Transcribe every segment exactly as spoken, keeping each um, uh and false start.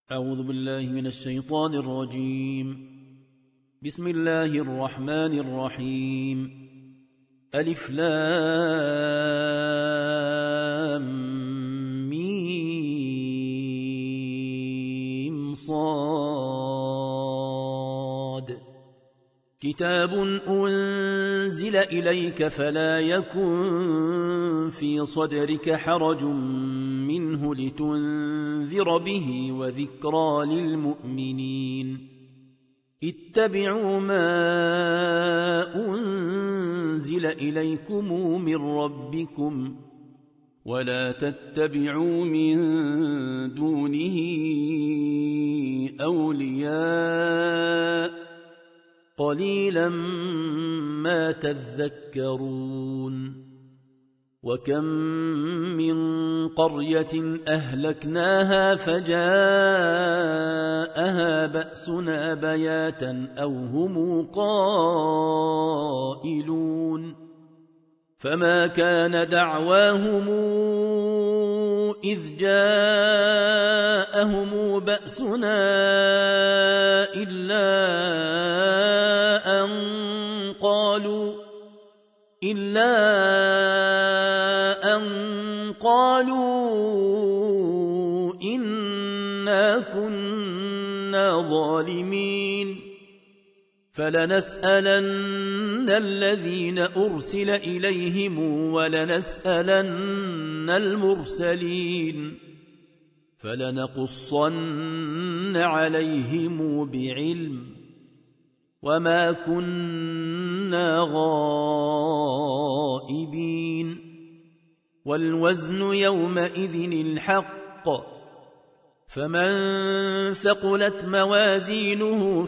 أعوذ بالله من الشيطان الرجيم. بسم الله الرحمن الرحيم. ألف لام ميم صاد. كتاب أنزل إليك فلا يكن في صدرك حرج منه لتنذر به وذكرى للمؤمنين. اتبعوا ما أنزل إليكم من ربكم ولا تتبعوا من دونه أولياء قليلا ما تذكرون. وكم من قرية أهلكناها فجاءها بأسنا بياتا أو هم قائلون. فما كان دعواهم إذ جاءهم بأسنا إلا أن قالوا إلا أن قالوا إنا كنا ظالمين. فلنسألن الذين أرسل إليهم ولنسألن المرسلين فلنقصن عليهم بعلم وما كنا غائبين. والوزن يومئذ الحق فمن ثقلت موازينه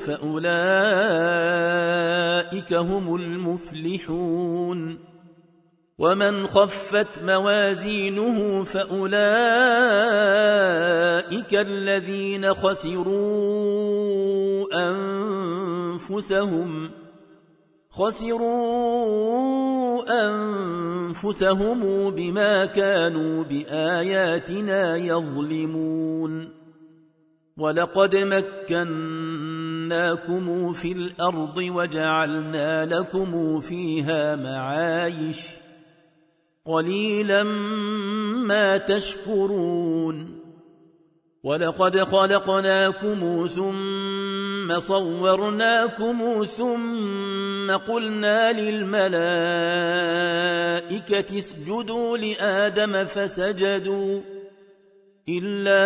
فأولئك هم المفلحون. ومن خفت موازينه فأولئك الذين خسروا أنفسهم خسروا أنفسهم بما كانوا بآياتنا يظلمون. ولقد مكناكم في الأرض وجعلنا لكم فيها معايش قليلا ما تشكرون. ولقد خلقناكم ثم صورناكم ثم قلنا للملائكة اسجدوا لآدم فسجدوا إلا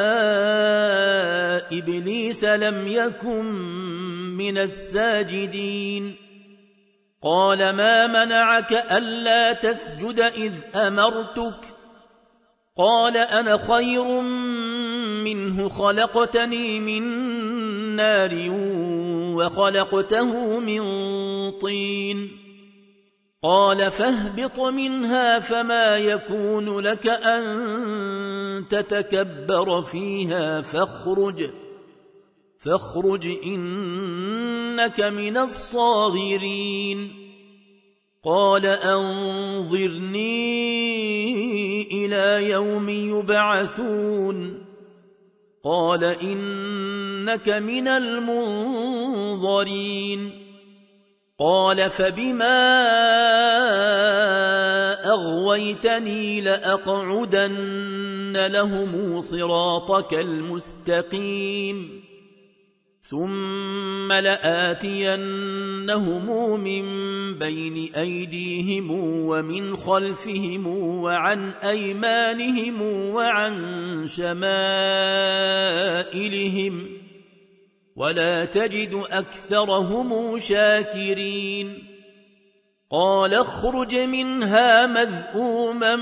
إبليس لم يكن من الساجدين. قال ما منعك ألا تسجد إذ أمرتك؟ قال أنا خير منه خلقتني من نار وخلقته من طين. قال فاهبط منها فما يكون لك أن تتكبر فيها فاخرج فاخرج إنك من الصاغرين. قال أنظرني إلى يوم يبعثون. قال إنك من المنظرين. قال فبما أغويتني لأقعدن لهم صراطك المستقيم ثم لآتينهم من بين أيديهم ومن خلفهم وعن أيمانهم وعن شمائلهم ولا تجد أكثرهم شاكرين. قال اخرج منها مذءوما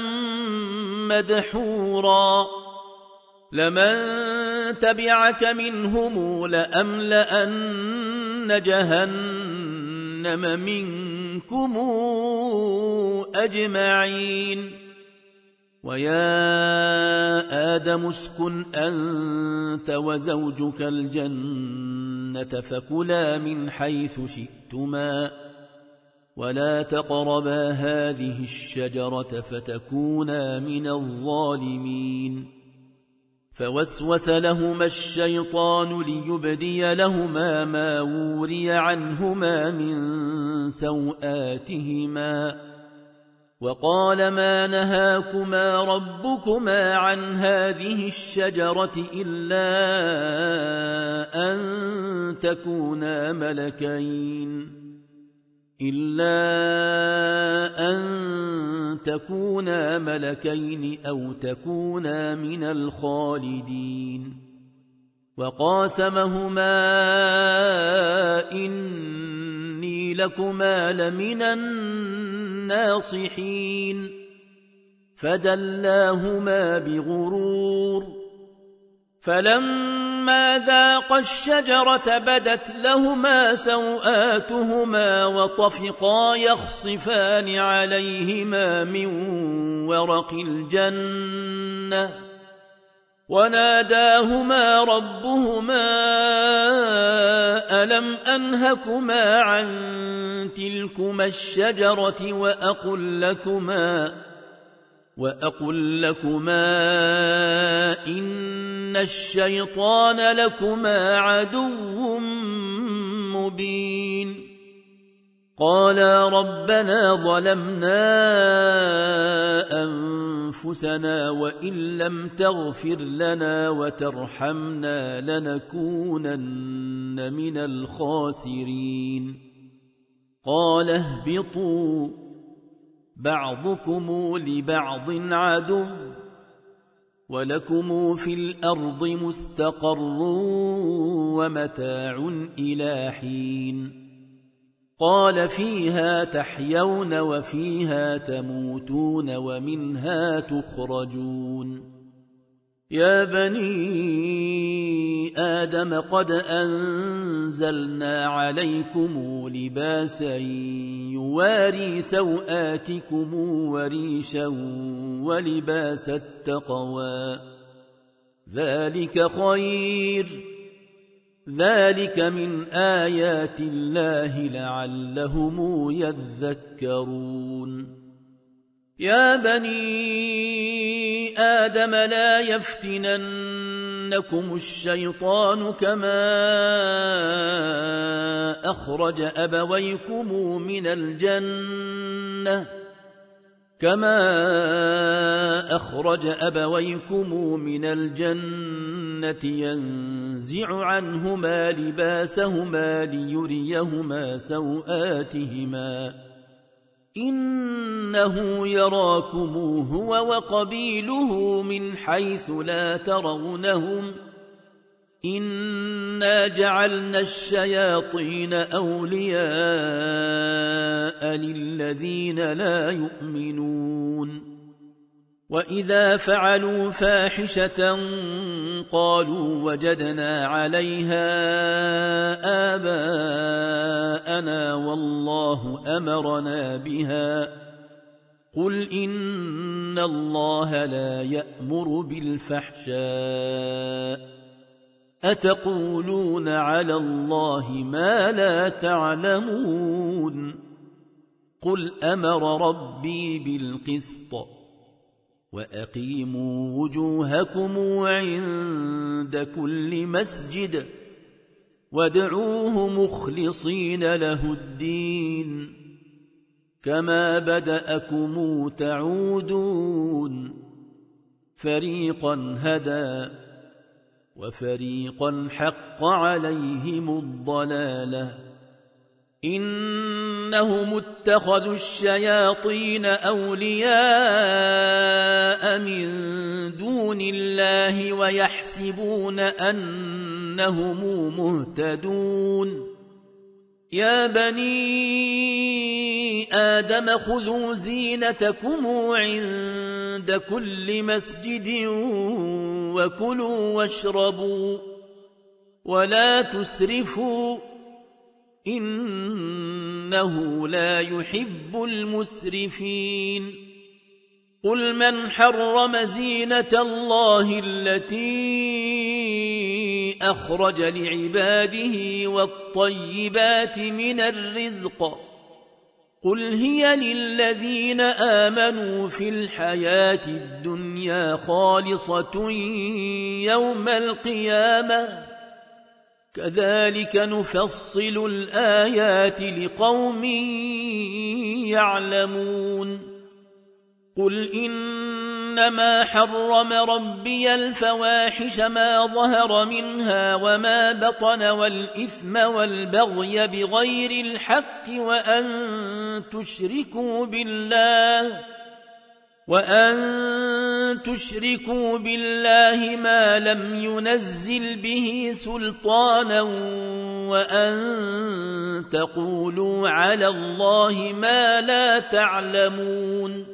مدحورا لمن تبعك منهم لأملأن جهنم منكم أجمعين. ويا آدم اسكن أنت وزوجك الجنة فكلا من حيث شئتما ولا تقربا هذه الشجرة فتكونا من الظالمين. فوسوس لهما الشيطان ليبدي لهما ما وري عنهما من سوآتهما وقال ما نهاكما ربكما عن هذه الشجرة إلا أن تكونا ملكين إلا أن تكونا ملكين أو تكونا من الخالدين وقاسمهما إني لكما لمن الناصحين فدلاهما بغرور فلما ذاقا الشجرة بدت لهما سوآتهما وطفقا يخصفان عليهما من ورق الجنة وناداهما ربهما ألم أنهكما عن تلكما الشجرة وأقل لكما وأقل لكما إن الشيطان لكما عدو مبين قالا ربنا ظلمنا أنفسنا وإن لم تغفر لنا وترحمنا لنكونن من الخاسرين قال اهبطوا بعضكم لبعض عدو ولكم في الأرض مستقر ومتاع إلى حين قال فيها تحيون وفيها تموتون ومنها تخرجون يا بني آدم قد أنزلنا عليكم لباسا يواري سوآتكم وريشا ولباس التقوى ذلك خير ذلك من آيات الله لعلهم يذكرون يا بني آدم لا يفتننكم الشيطان كما أخرج أبويكم من الجنة كما أخرج أبويكم من الجنة ينزع عنهما لباسهما ليريهما سوآتهما إنه يراكم هو وقبيله من حيث لا ترونهم إنا جعلنا الشياطين أولياء للذين لا يؤمنون وإذا فعلوا فاحشة قالوا وجدنا عليها آباءنا والله أمرنا بها قل إن الله لا يأمر بالفحشاء أتقولون على الله ما لا تعلمون قل أمر ربي بالقسط وأقيموا وجوهكم عند كل مسجد وادعوه مخلصين له الدين كما بدأكم تعودون فريقا هدى وفريقا حق عليهم الضلالة إنهم اتخذوا الشياطين أولياء من دون الله ويحسبون أنهم مهتدون يا بني آدم خذوا زينتكم عند كل مسجد وكلوا واشربوا ولا تسرفوا إنه لا يحب المسرفين قل من حرم زينة الله التي أخرج لعباده والطيبات من الرزق قل هي للذين آمنوا في الحياة الدنيا خالصة يوم القيامة كذلك نفصل الآيات لقوم يعلمون قل إنما حرم ربي الفواحش ما ظهر منها وما بطن والإثم والبغي بغير الحق وأن تشركوا بالله وأن تشركوا بالله ما لم ينزل به سلطانا وأن تقولوا على الله ما لا تعلمون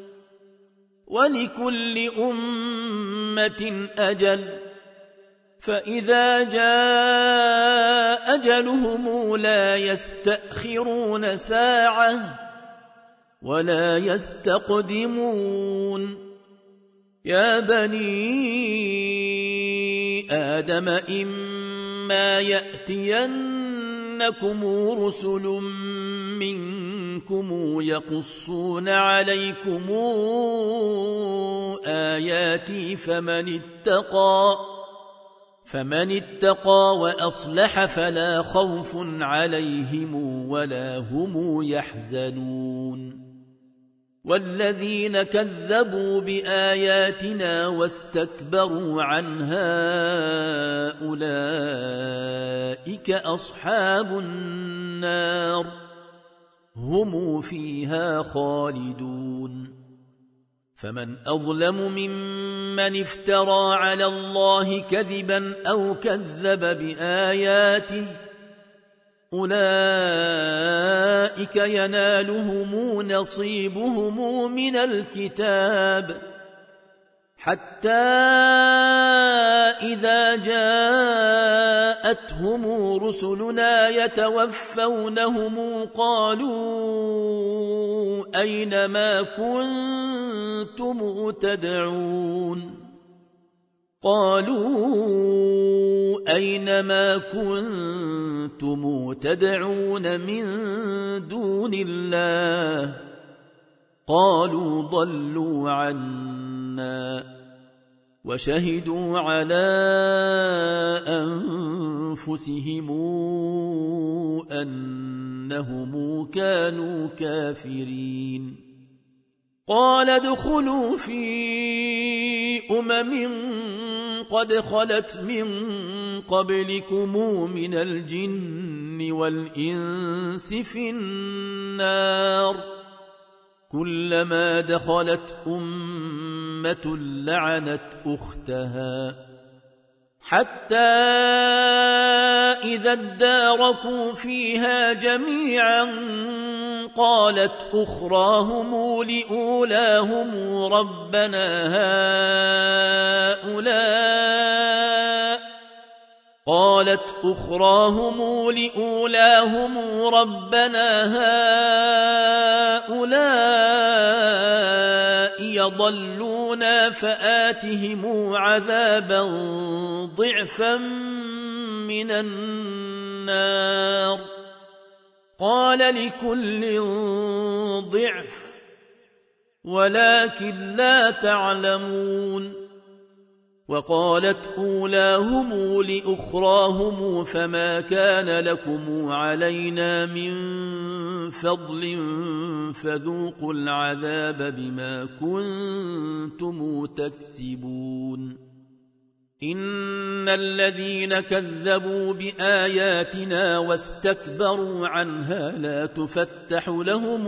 ولكل أمة أجل فإذا جاء أجلهم لا يستأخرون ساعة ولا يستقدمون يا بني آدم إما يأتينكم رسل منكم يقصون عليكم آياتي فمن اتقى فمن اتقى وأصلح فلا خوف عليهم ولا هم يحزنون والذين كذبوا بآياتنا واستكبروا عنها أولئك أصحاب النار هم فيها خالدون فمن أظلم ممن افترى على الله كذبا أو كذب بآياته أولئك ينالهم نصيبهم من الكتاب حتى إذا جاءتهم رسلنا يتوفونهم قالوا أين ما كنتم تدعون قالوا أين ما كنتم تدعون من دون الله قالوا ضلوا عنا وشهدوا على أنفسهم أنهم كانوا كافرين قال ادخلوا في أمم قد خلت من قبلكم من الجن والإنس في النار كلما دخلت أمة لعنت أختها حتى إذا اداركوا فيها جميعا قالت أخراهم لأولاهم ربنا هؤلاء قالت أخراهم لأولاهم ربنا هؤلاء يضلونا فآتهم عذابا ضعفا من النار قال لكل ضعف ولكن لا تعلمون وقالت أولاهم لأخراهم فما كان لكم علينا من فضل فذوقوا العذاب بما كنتم تكسبون إن الذين كذبوا بآياتنا واستكبروا عنها لا تفتح لهم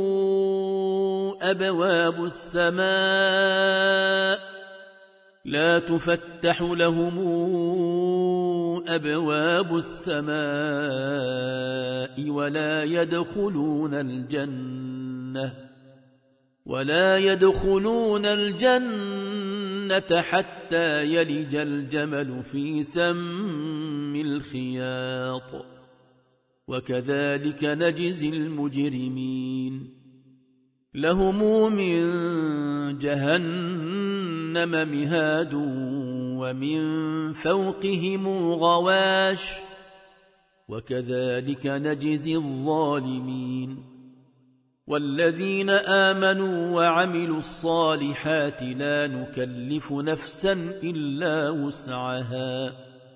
أبواب السماء لا تفتح لهم أبواب السماء ولا يدخلون الجنة ولا يدخلون الجنة حتى يلج الجمل في سم الخياط وكذلك نجزي المجرمين لهم من جهنم مهاد ومن فوقهم غواش وكذلك نجزي الظالمين والذين آمنوا وعملوا الصالحات لا نكلف نفسا إلا وسعها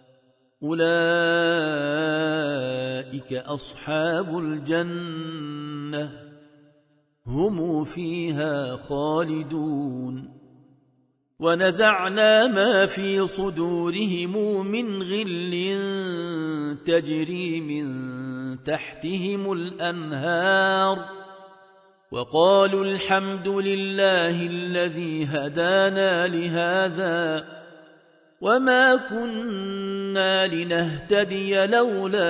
أولئك أصحاب الجنة هم فيها خالدون ونزعنا ما في صدورهم من غل تجري من تحتهم الأنهار وقالوا الحمد لله الذي هدانا لهذا وما كنا لنهتدي لولا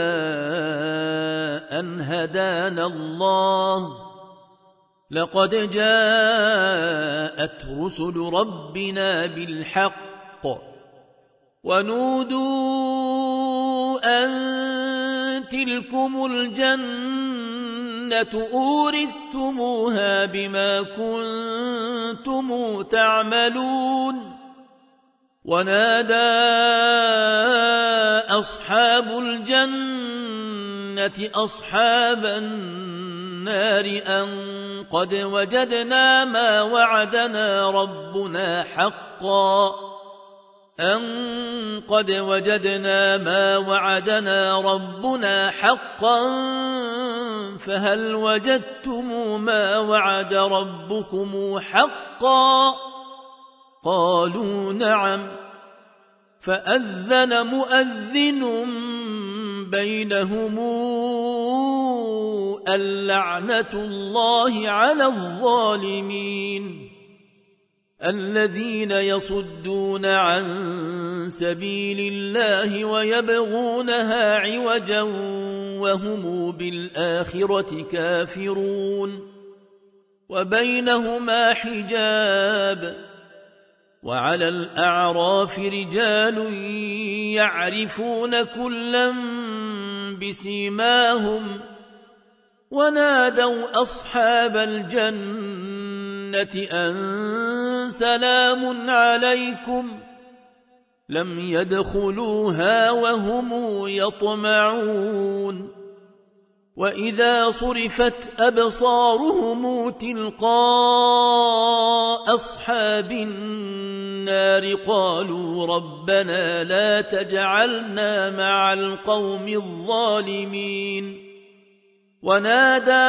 أن هدانا الله لقد جاءت رسل ربنا بالحق ونودوا أن تلكم الجنة أورثتموها بما كنتم تعملون ونادى أصحاب الجنة أصحاب النار أن قد وجدنا ما وعدنا ربنا حقا أن قد وجدنا ما وعدنا ربنا حقا فهل وجدتم ما وعد ربكم حقا قالوا نعم فأذن مؤذن بينهم اللعنة الله على الظالمين الذين يصدون عن سبيل الله ويبغونها عوجا وهم بالآخرة كافرون وبينهما حجاب وعلى الأعراف رجال يعرفون كلا بسيماهم ونادوا أصحاب الجنة أن سلام عليكم لم يدخلوها وهم يطمعون وإذا صرفت أبصارهم تلقاء أصحاب النار قالوا ربنا لا تجعلنا مع القوم الظالمين ونادى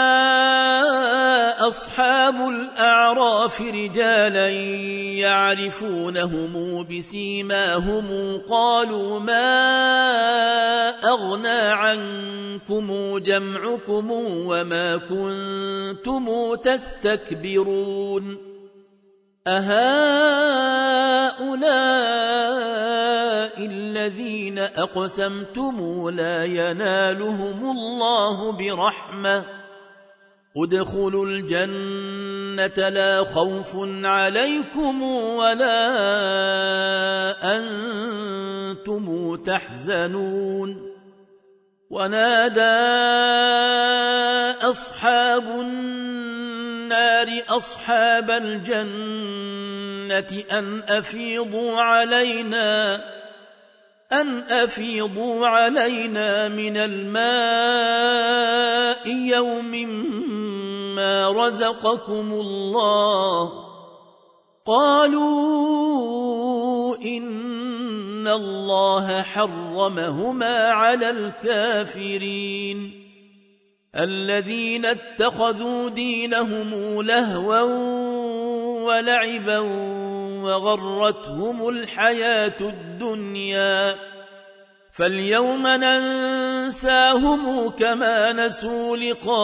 أصحاب الأعراف رجالا يعرفونهم بسيماهم قالوا ما أغنى عنكم جمعكم وما كنتم تستكبرون أهؤلاء الذين أقسمتم لا ينالهم الله برحمة ادخلوا الجنة لا خوف عليكم ولا أنتم تحزنون ونادى أصحاب النار أصحاب الجنة أن أفيضوا علينا أن أفيضوا علينا من الماء يوم ما رزقكم الله قالوا إن الله حرمهما على الكافرين الذين اتخذوا دينهم لهوا ولعبا وغرتهم الحياة الدنيا فاليوم ننساهم كما نسوا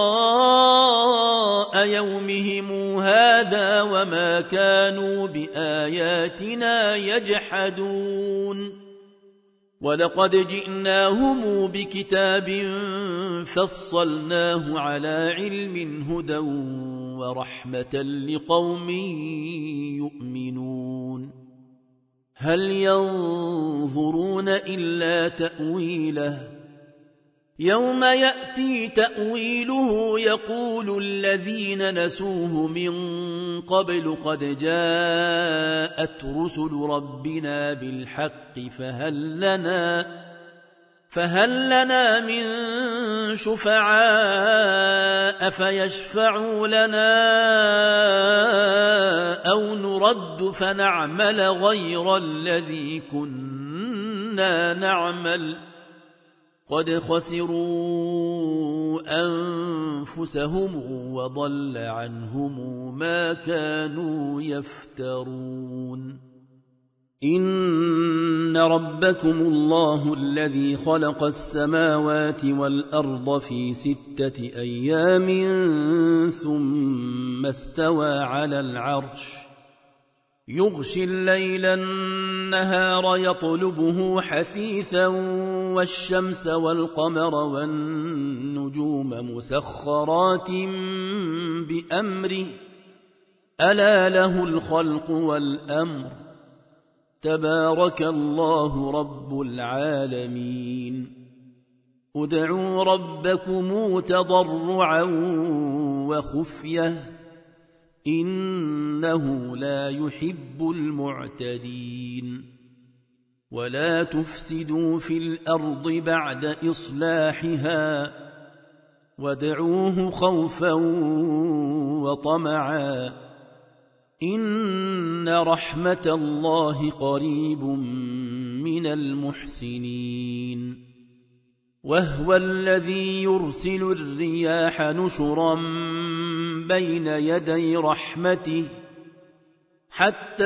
لقاء يومهم هذا وما كانوا بآياتنا يجحدون ولقد جئناهم بكتاب فصلناه على علم هدى ورحمة لقوم يؤمنون هل ينظرون إلا تأويله يوم يأتي تأويله يقول الذين نسوه من قبل قد جاءت رسل ربنا بالحق فهل لنا فهل لنا من شفعاء فيشفعوا لنا أو نرد فنعمل غير الذي كنا نعمل قد خسروا أنفسهم وضل عنهم ما كانوا يفترون. إن ربكم الله الذي خلق السماوات والأرض في ستة أيام ثم استوى على العرش يغشي الليل النهار يطلبه حثيثا والشمس والقمر والنجوم مسخرات بأمره ألا له الخلق والأمر تبارك الله رب العالمين. ادعوا ربكم تضرعا وخفية إنه لا يحب المعتدين. ولا تفسدوا في الأرض بعد إصلاحها وادعوه خوفا وطمعا إن رحمة الله قريب من المحسنين. وهو الذي يرسل الرياح نشرا بين يدي رحمته حتى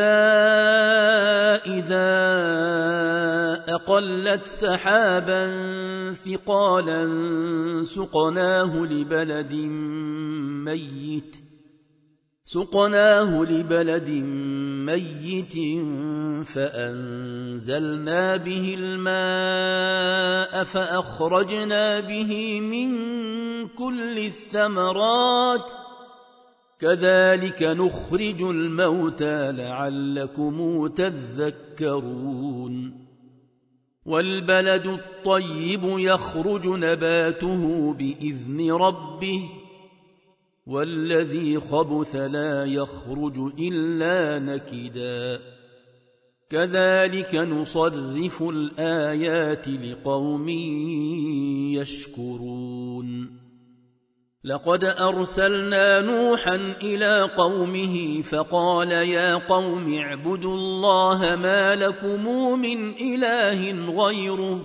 إذا أقلت سحابا ثقالا سقناه لبلد ميت سقناه لبلد ميت فأنزلنا به الماء فأخرجنا به من كل الثمرات كذلك نخرج الموتى لعلكم تذكرون. والبلد الطيب يخرج نباته بإذن ربه والذي خبث لا يخرج إلا نكدا كذلك نصرف الآيات لقوم يشكرون. لقد أرسلنا نوحا إلى قومه فقال يا قوم اعبدوا الله ما لكم من إله غيره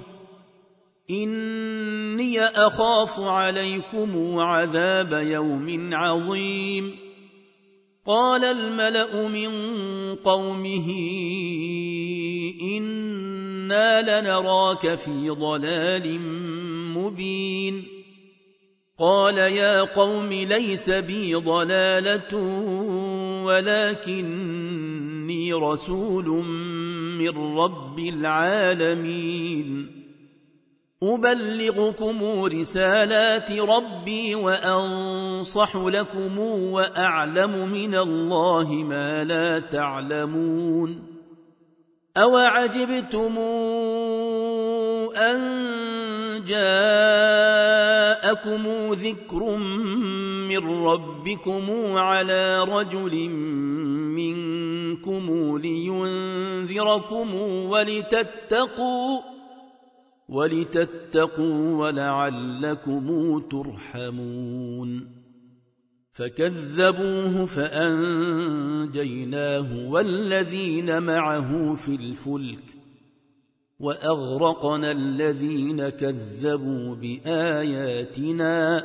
إني أخاف عليكم عذاب يوم عظيم. قال الملأ من قومه إنا لنراك في ضلال مبين. قال يا قوم ليس بي ضلالة ولكني رسول من رب العالمين أبلغكم رسالات ربي وأنصح لكم وأعلم من الله ما لا تعلمون. أوعجبتم أن جاءكم ذكر من ربكم على رجل منكم لينذركم ولتتقوا ولتتقوا ولعلكم ترحمون. فكذبوه فأنجيناه والذين معه في الفلك وأغرقنا الذين كذبوا بآياتنا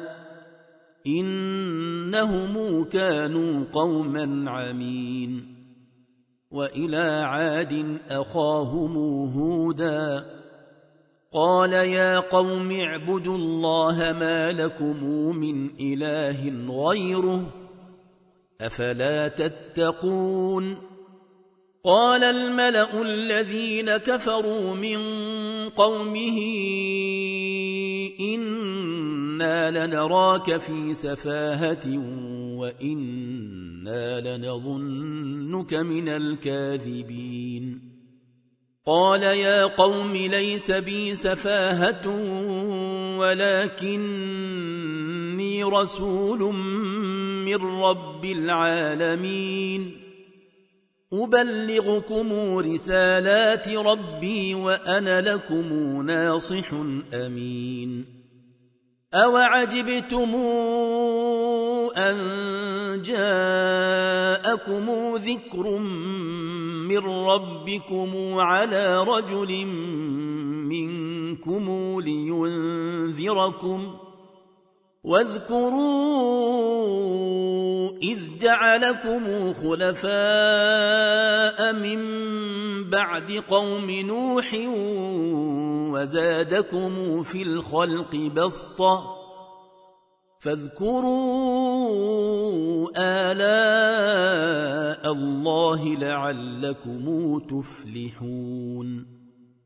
إنهم كانوا قوما عمين. وإلى عاد أخاهم هودا قال يا قوم اعبدوا الله ما لكم من إله غيره أفلا تتقون. قال الملأ الذين كفروا من قومه إنا لنراك في سفاهة وإنا لنظنك من الكاذبين. قال يا قوم ليس بي سفاهة ولكني رسول من رب العالمين أبلغكم رسالات ربي وأنا لكم ناصح أمين. أَوَعَجِبْتُمْ أَنْ جَاءَكُمْ ذِكْرٌ مِّن رَّبِّكُمْ عَلَىٰ رَجُلٍ مِّنكُمْ لِيُنذِرَكُمْ ۖ واذكروا إذ جعلكم خلفاء من بعد قوم نوح وزادكم في الخلق بسطة فاذكروا آلاء الله لعلكم تفلحون.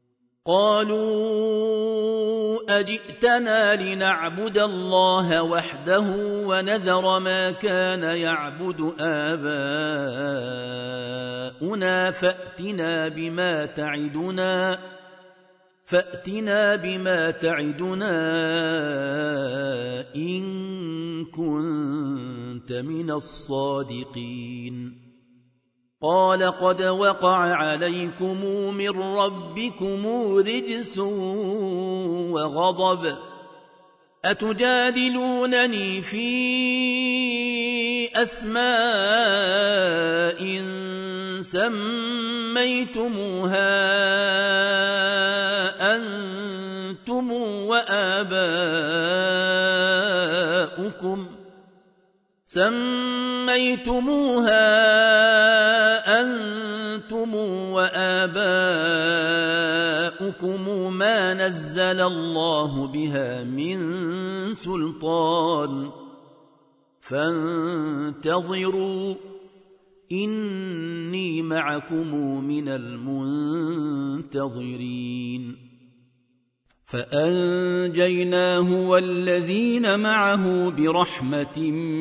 قالوا أجئتنا لنعبد الله وحده ونذر ما كان يعبد آباؤنا فأتنا بما تعدنا فأتنا بما تعدنا إن كنت من الصادقين. قال قد وقع عليكم من ربكم رجس وغضب أتجادلونني في أسماء سميتموها أنتم وآباؤكم سميتموها أنتم وآباؤكم ما نزل الله بها من سلطان فانتظروا إني معكم من المنتظرين. فأنجيناه والذين معه برحمة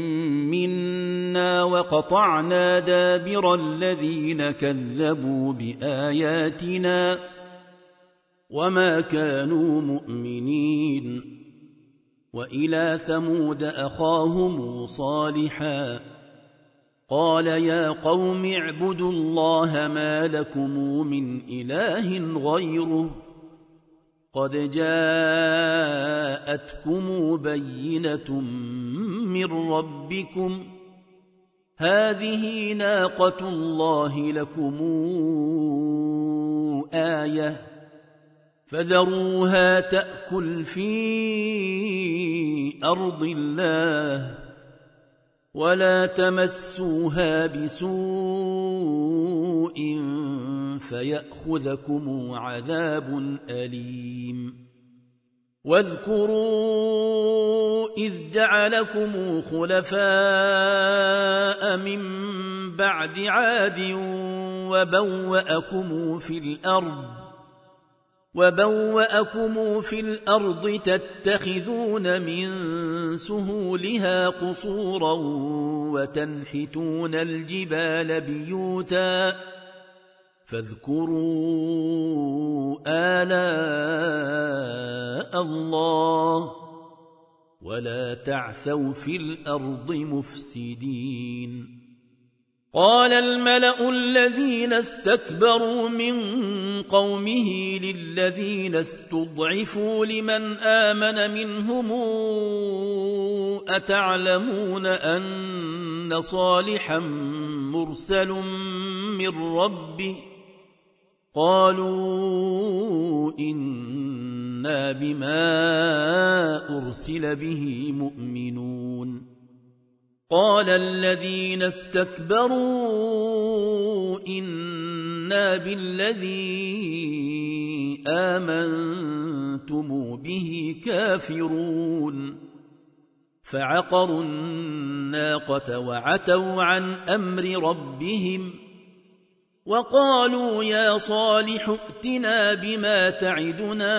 منا وقطعنا دابر الذين كذبوا بآياتنا وما كانوا مؤمنين. وإلى ثمود أخاهم صالحا قال يا قوم اعبدوا الله ما لكم من إله غيره قد جاءتكم بينة من ربكم هذه ناقة الله لكم آية فذروها تأكل في أرض الله ولا تمسوها بسوء فيأخذكم عذاب أليم. واذكروا إذ جعلكم خلفاء من بعد عاد وبوأكم في الأرض وبوأكم في الأرض تتخذون من سهولها قصورا وتنحتون الجبال بيوتا فاذكروا آلاء الله ولا تعثوا في الأرض مفسدين. قال الملأ الذين استكبروا من قومه للذين استضعفوا لمن آمن منهم أتعلمون أن صالحا مرسل من ربه قالوا إنا بما أرسل به مؤمنون. قال الذين استكبروا إنا بالذي آمنتم به كافرون فعقروا الناقة وعتوا عن أمر ربهم وقالوا يا صالح ائتنا بما تعدنا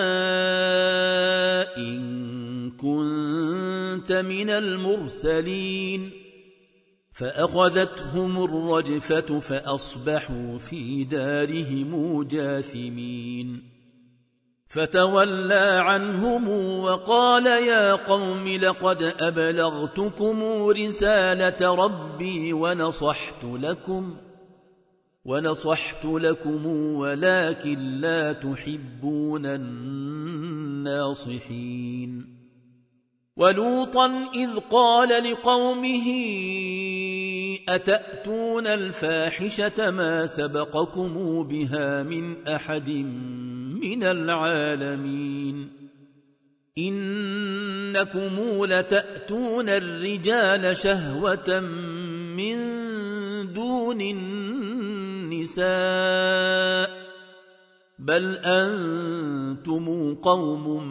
إن كنت من المرسلين. فأخذتهم الرجفة فأصبحوا في دارهم جاثمين. فتولى عنهم وقال يا قوم لقد أبلغتكم رسالة ربي ونصحت لكم ونصحت لكم ولكن لا تحبون الناصحين. ولوطا إذ قال لقومه أتأتون الفاحشة ما سبقكم بها من أحد من العالمين إنكم لتأتون الرجال شهوة من دون النساء بل أنتم قوم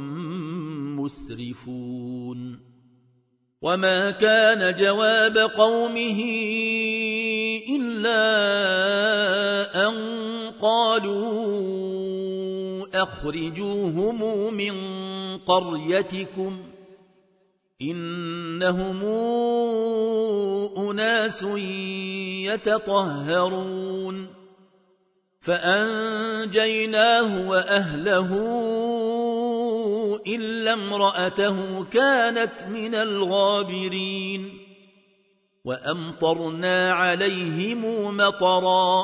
مسرفون وما كان جواب قومه إلا أن قالوا أخرجوهم من قريتكم إنهم أناس يتطهرون فأنجيناه وأهله إلا امرأته كانت من الغابرين وأمطرنا عليهم مطرا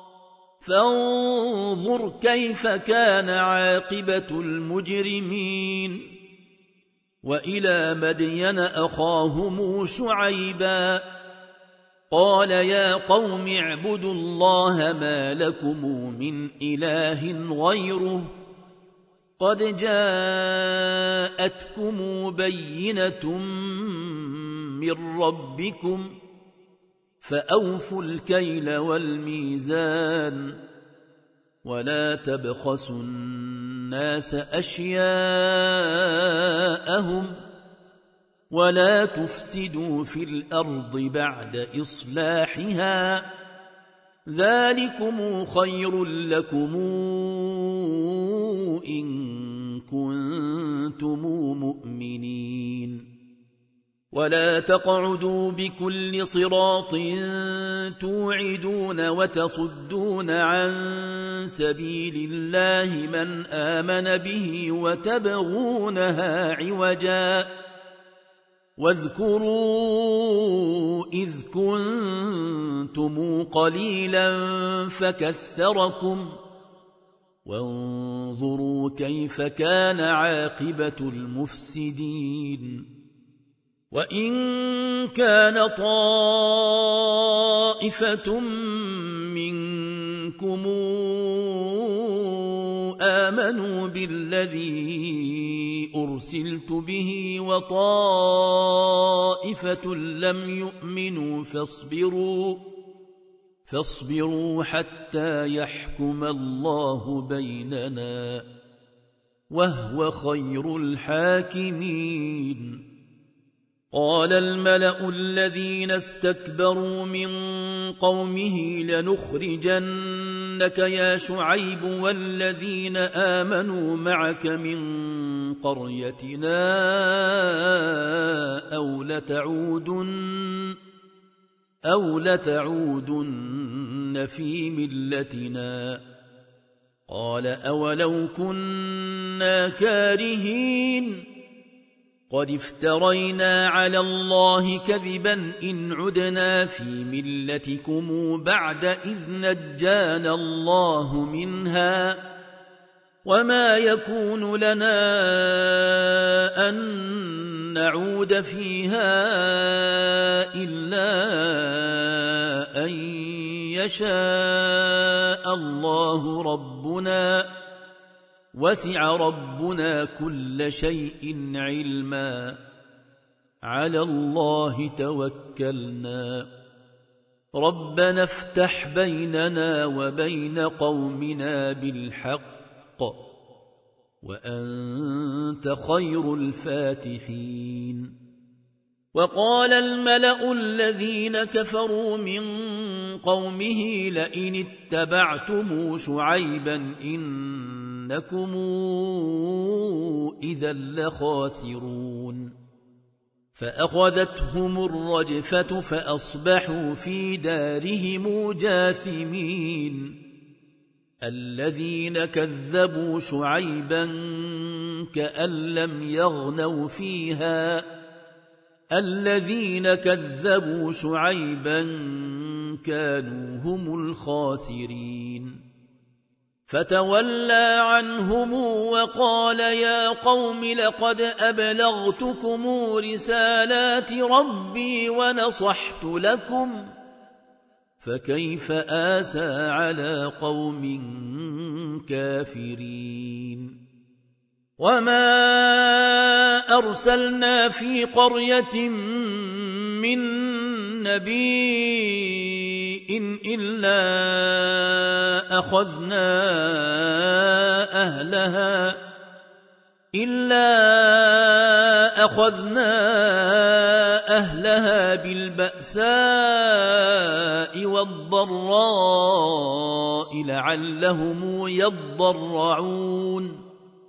فانظر كيف كان عاقبة المجرمين وإلى مدين أخاهم شعيبا قال يا قوم اعبدوا الله ما لكم من إله غيره قد جاءتكم بينة من ربكم فأوفوا الكيل والميزان ولا تبخسوا الناس أشياءهم ولا تفسدوا في الأرض بعد إصلاحها ذلكم خير لكم إن كنتم مؤمنين ولا تقعدوا بكل صراط توعدون وتصدون عن سبيل الله من آمن به وتبغونها عوجا واذكروا إذ كنتم قليلا فكثركم وانظروا كيف كان عاقبة المفسدين وإن كان طائفة منكم آمنوا بالذي أرسلت به وطائفة لم يؤمنوا فاصبروا فاصبروا حتى يحكم الله بيننا وهو خير الحاكمين قال الملأ الذين استكبروا من قومه لنخرجنك يا شعيب والذين آمنوا معك من قريتنا أو لتعودن أو لتعودن في ملتنا قال أولو كنا كارهين قد افترينا على الله كذبا إن عدنا في ملتكم بعد إذ نجانا الله منها وما يكون لنا أن نعود فيها إلا أن يشاء الله ربنا وسع ربنا كل شيء علما على الله توكلنا ربنا افتح بيننا وبين قومنا بالحق وأنت خير الفاتحين وقال الملأ الذين كفروا من قومه لئن اتبعتم شعيبا إنكم إذا لخاسرون فأخذتهم الرجفة فأصبحوا في دارهم جاثمين الذين كذبوا شعيبا كأن لم يغنوا فيها الذين كذبوا شعيبا كانوا هم الخاسرين فتولى عنهم وقال يا قوم لقد أبلغتكم رسالات ربي ونصحت لكم فكيف آسى على قوم كافرين وما أرسلنا في قرية من نبي إلا أخذنا أهلها إلا أخذنا أهلها بالبأساء والضراء لعلهم يضرعون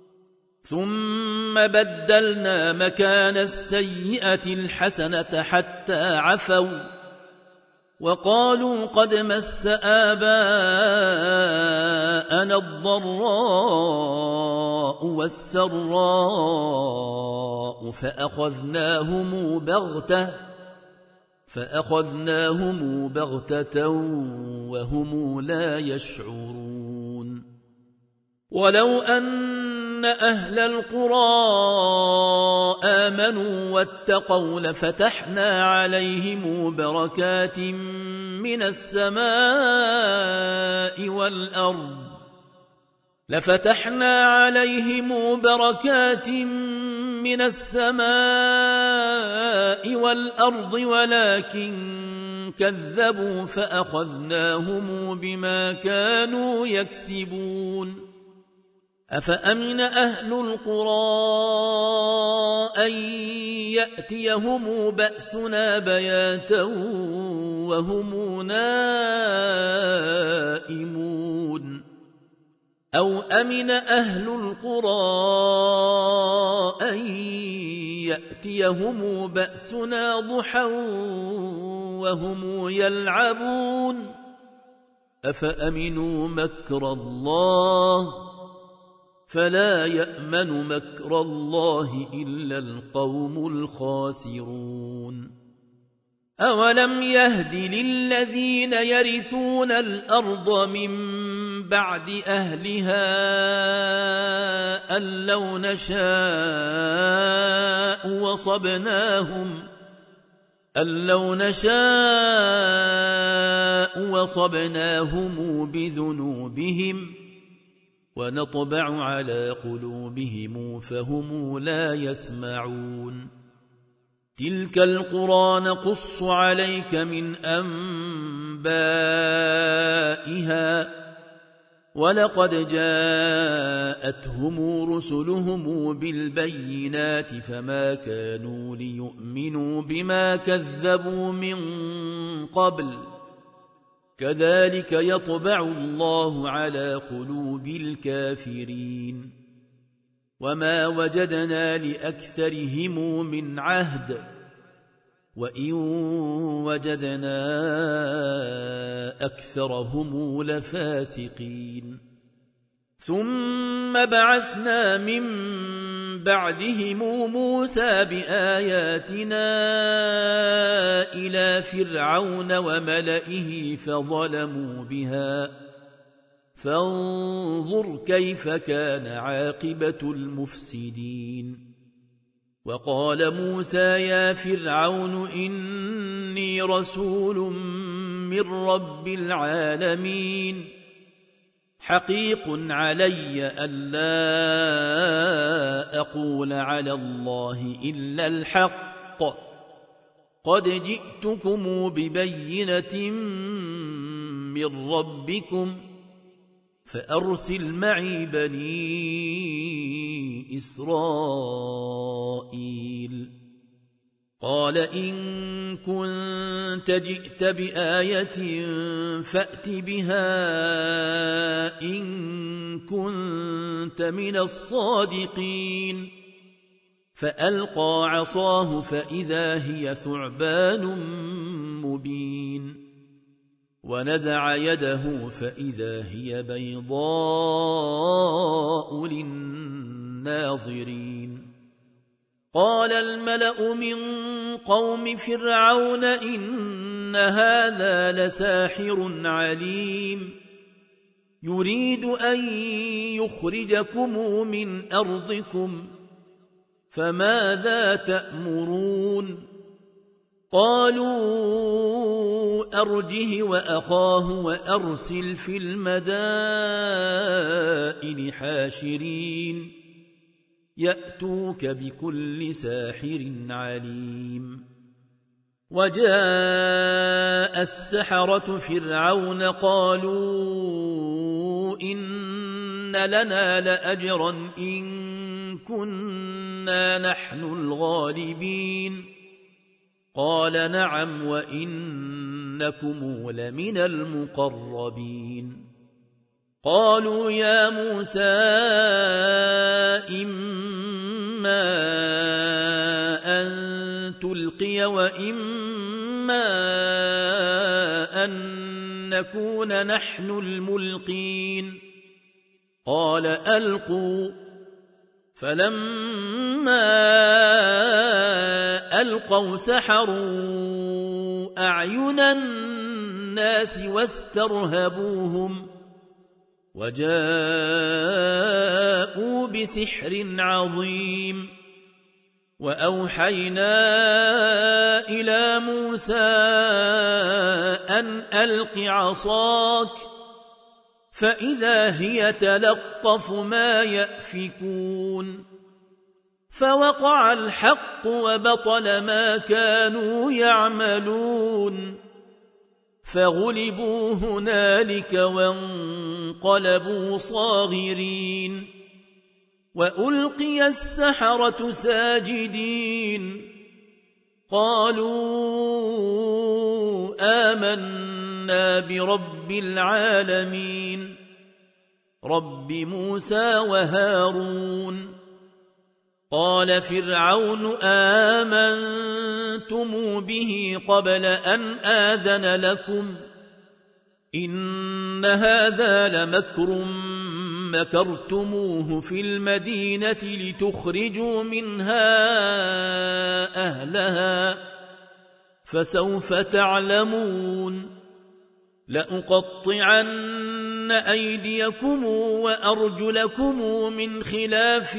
ثم بدلنا مكان السيئة الحسنة حتى عفوا وقالوا قد مس آباءنا الضراء والسراء فأخذناهم بغتة فأخذناهم بغتة وهم لا يشعرون ولو أن أهل القرى آمنوا واتقوا لفتحنا عليهم بركات من السماء والأرض لفتحنا عليهم بركات من السماء والأرض ولكن كذبوا فأخذناهم بما كانوا يكسبون أفأمن أهل القرى أن يأتيهم بأسنا بياتا وهم نائمون أو أمن أهل القرى أن يأتيهم بأسنا ضحى وهم يلعبون أفأمنوا مكر الله فلا يأمن مكر الله إلا القوم الخاسرون أولم يهد للذين يرثون الأرض من بعد أهلها أن لو نشاء وصبناهم أن لو نشاء وصبناهم بذنوبهم ونطبع على قلوبهم فهم لا يسمعون تلك القرى نقص عليك من أنبائها ولقد جاءتهم رسلهم بالبينات فما كانوا ليؤمنوا بما كذبوا من قبل كذلك يطبع الله على قلوب الكافرين وما وجدنا لأكثرهم من عهد وإن وجدنا أكثرهم لفاسقين ثم بعثنا من بعدهم موسى بآياتنا إلى فرعون وملئه فظلموا بها فانظر كيف كان عاقبة المفسدين وقال موسى يا فرعون إني رسول من رب العالمين حقيق علي ألا أقول على الله إلا الحق قد جئتكم ببينة من ربكم فأرسل معي بني إسرائيل قال إن كنت جئت بآية فأت بها إن كنت من الصادقين فألقى عصاه فإذا هي ثعبان مبين ونزع يده فإذا هي بيضاء للناظرين قال الملأ من قوم فرعون إن هذا لساحر عليم يريد أن يخرجكم من أرضكم فماذا تأمرون قالوا أرجه وأخاه وأرسل في المدائن حاشرين يأتوك بكل ساحر عليم وجاء السحرة فرعون قالوا إن لنا لأجرا إن كنا نحن الغالبين قال نعم وإنكم لمن المقربين قالوا يا موسى إما أن تلقي وإما أن نكون نحن الملقين قال ألقوا فلما ألقوا سحروا أعين الناس واسترهبوهم وجاءوا بسحر عظيم وأوحينا إلى موسى أن ألق عصاك فإذا هي تلقف ما يأفكون فوقع الحق وبطل ما كانوا يعملون فغلبوا هنالك وانقلبوا صاغرين وألقي السحرة ساجدين قالوا آمنا برب العالمين رب موسى وهارون قال فرعون آمنتم به قبل أن آذن لكم إن هذا لمكر مكرتموه في المدينة لتخرجوا منها أهلها فسوف تعلمون لأقطعن أيديكم وأرجلكم من خلاف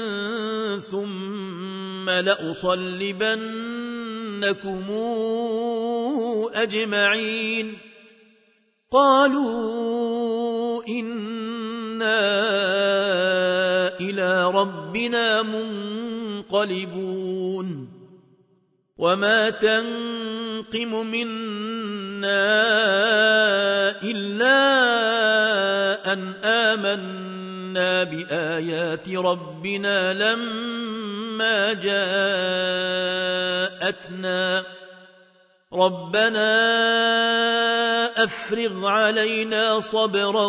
ثم لأصلبنكم أجمعين قالوا إنا إلى ربنا منقلبون وما تنقم منا إلا أن آمنا بآيات ربنا لما جاءتنا ربنا أفرغ علينا صبرا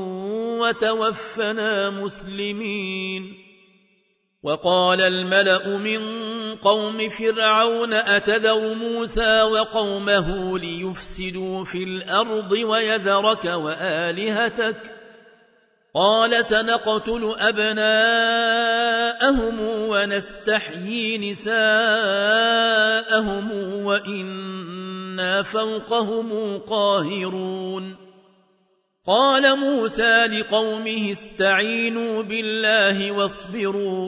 وتوفنا مسلمين وقال الملأ من قوم فرعون أتذر موسى وقومه ليفسدوا في الأرض ويذرك وآلهتك قال سنقتل أبناءهم ونستحيي نساءهم وإنا فوقهم قاهرون قال موسى لقومه استعينوا بالله واصبروا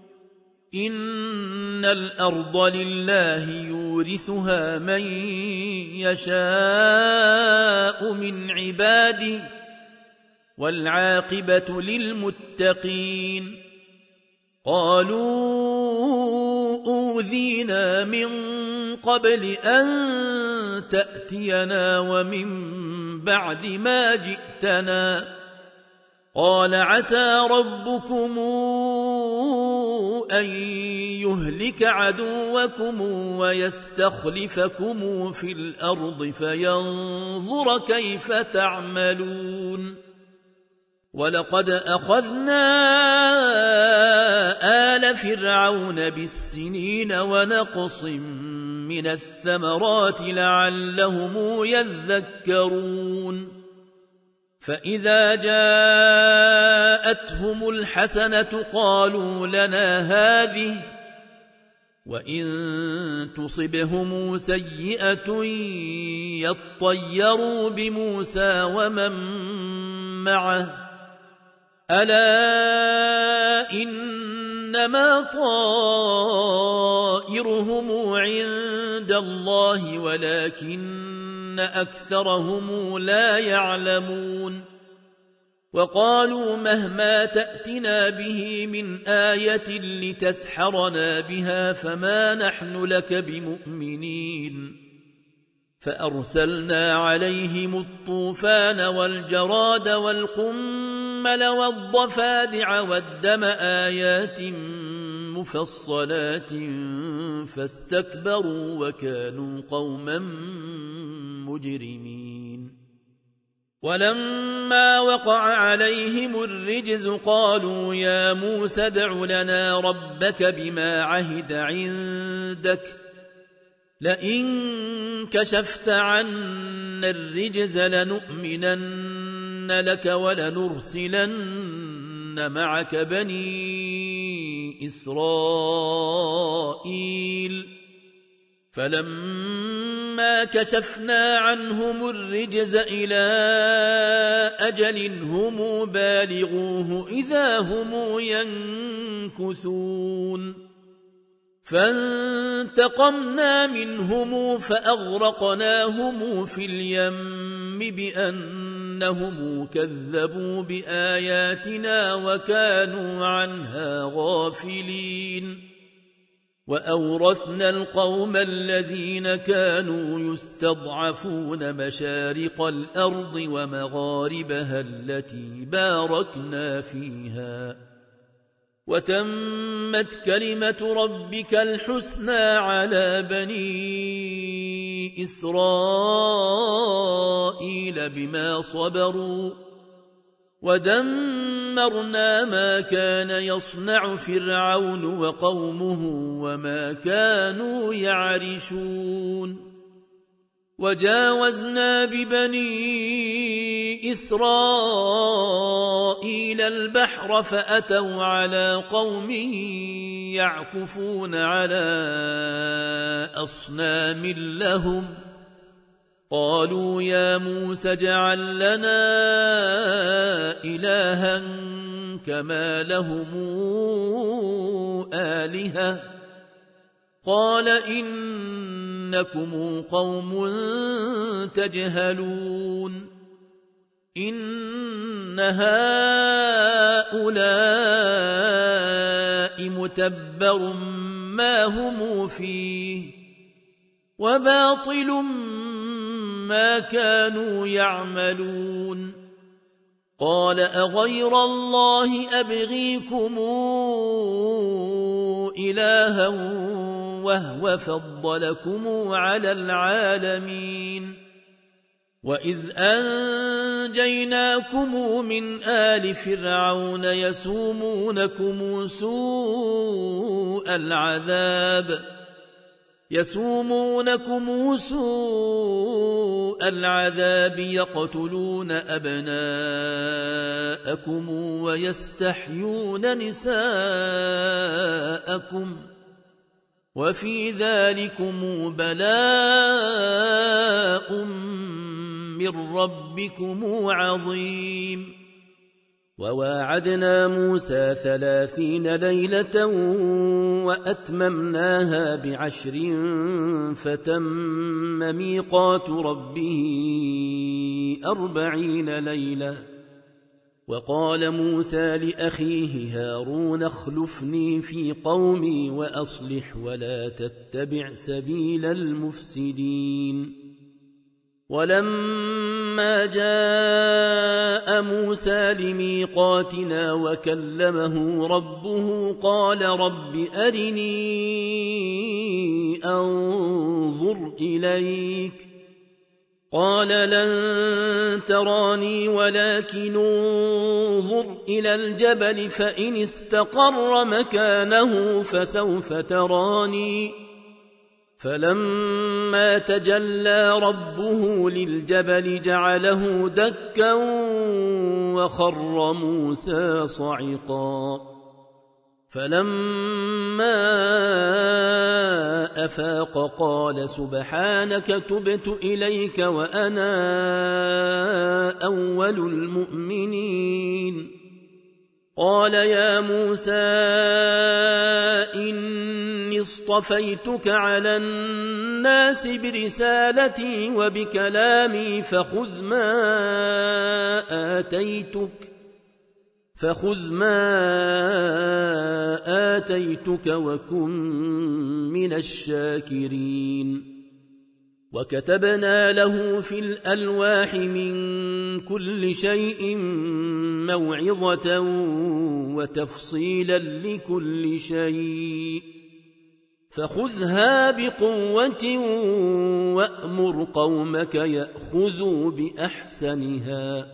إن الأرض لله يورثها من يشاء من عباده والعاقبة للمتقين قالوا أوذينا من قبل أن تأتينا ومن بعد ما جئتنا قال عسى ربكم أن يهلك عدوكم ويستخلفكم في الأرض فينظر كيف تعملون ولقد أخذنا آل فرعون بالسنين ونقص من الثمرات لعلهم يذكرون فإذا جاءتهم الحسنة قالوا لنا هذه وإن تصبهم سيئة يطيروا بموسى ومن معه ألا إنما طائرهم عند الله ولكن أكثرهم لا يعلمون وقالوا مهما تأتنا به من آية لتسحرنا بها فما نحن لك بمؤمنين فأرسلنا عليهم الطوفان والجراد والقمل والضفادع والدم آيات مفصلات فاستكبروا وكانوا قوما مجرمين ولما وقع عليهم الرجز قالوا يا موسى ادع لنا ربك بما عهد عندك لئن كشفت عنا الرجز لنؤمنن لك ولنرسلن معك بني إسرائيل فلما كشفنا عنهم الرجز إلى أجل هم بالغوه إذا هم ينكثون فانتقمنا منهم فأغرقناهم في اليم بأنهم كذبوا بآياتنا وكانوا عنها غافلين وأورثنا القوم الذين كانوا يستضعفون مشارق الأرض ومغاربها التي باركنا فيها وتمت كلمة ربك الحسنى على بني إسرائيل بما صبروا ودمرنا ما كان يصنع فرعون وقومه وما كانوا يعرشون وجاوزنا ببني إسرائيل البحر فأتوا على قوم يعكفون على أصنام لهم قالوا يا موسى اجعل لنا إلها كما لهم آلهة قال إنكم قوم تجهلون إن هؤلاء متبر ما هم فيه وباطل ما كانوا يعملون قال أغير الله أبغيكم إلها وهو فضلكم على العالمين وإذ أنجيناكم من آل فرعون يسومونكم سوء العذاب يسومونكم سوء العذاب يقتلون أبناءكم ويستحيون نساءكم وفي ذلكم بلاء من ربكم عظيم وواعدنا موسى ثلاثين ليلة وأتممناها بعشر فتم ميقات ربه أربعين ليلة وقال موسى لأخيه هارون اخلفني في قومي وأصلح ولا تتبع سبيل المفسدين ولما جاء موسى لميقاتنا وكلمه ربه قال رب أرني أنظر إليك قال لن تراني ولكن انظر إلى الجبل فإن استقر مكانه فسوف تراني فلما تجلى ربه للجبل جعله دكا وخر موسى صعقا فلما أفاق قال سبحانك تبت إليك وأنا أول المؤمنين قال يا موسى إني اصطفيتك على الناس برسالتي وبكلامي فخذ ما آتيتك فخذ ما آتيتك وكن من الشاكرين وكتبنا له في الألواح من كل شيء موعظة وتفصيلا لكل شيء فخذها بقوة وأمر قومك يأخذوا بأحسنها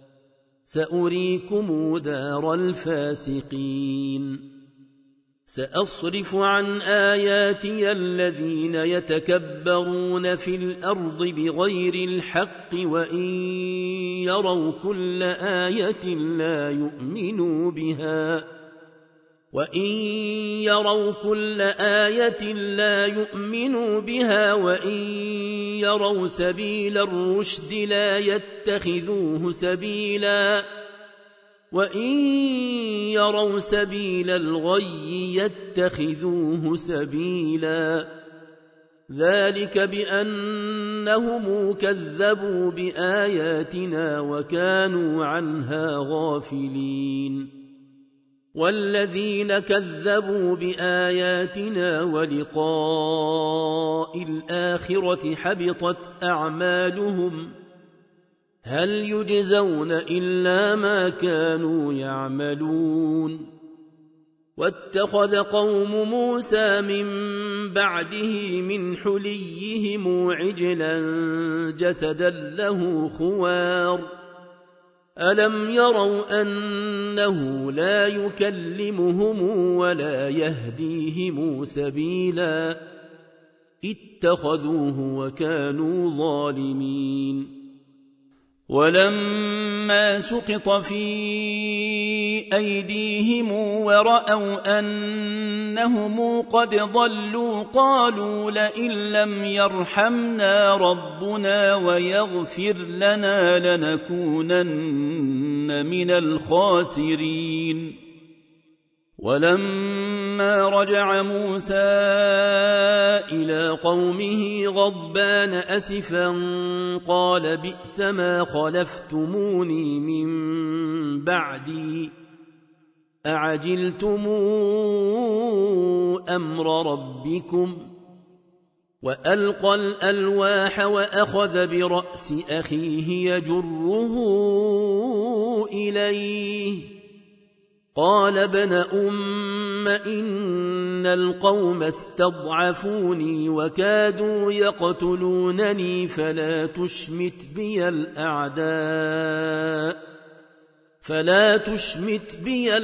سأريكم دار الفاسقين سأصرف عن آياتي الذين يتكبرون في الأرض بغير الحق وإن يروا كل آية لا يؤمنوا بها وإن يروا كل آية لا يؤمنوا بها وإن يروا سبيل الرشد لا يتخذوه سبيلا وإن يروا سبيل الغي يتخذوه سبيلا ذلك بأنهم كذبوا بآياتنا وكانوا عنها غافلين والذين كذبوا بآياتنا ولقاء الآخرة حبطت أعمالهم هل يجزون إلا ما كانوا يعملون واتخذ قوم موسى من بعده من حليهم عجلا جسدا له خوار ألم يروا أنه لا يكلمهم ولا يهديهم سبيلا اتخذوه وكانوا ظالمين ولما سقط في أيديهم ورأوا أنهم قد ضلوا قالوا لئن لم يرحمنا ربنا ويغفر لنا لنكونن من الخاسرين ولما رجع موسى إلى قومه غضبان أسفا قال بئس ما خلفتموني من بعدي أعجلتم أمر ربكم وألقى الألواح وأخذ برأس أخيه يجره إليه قال ابن أم إن القوم استضعفوني وكادوا يقتلونني فلا تشمت بي الأعداء فلا تشمت بي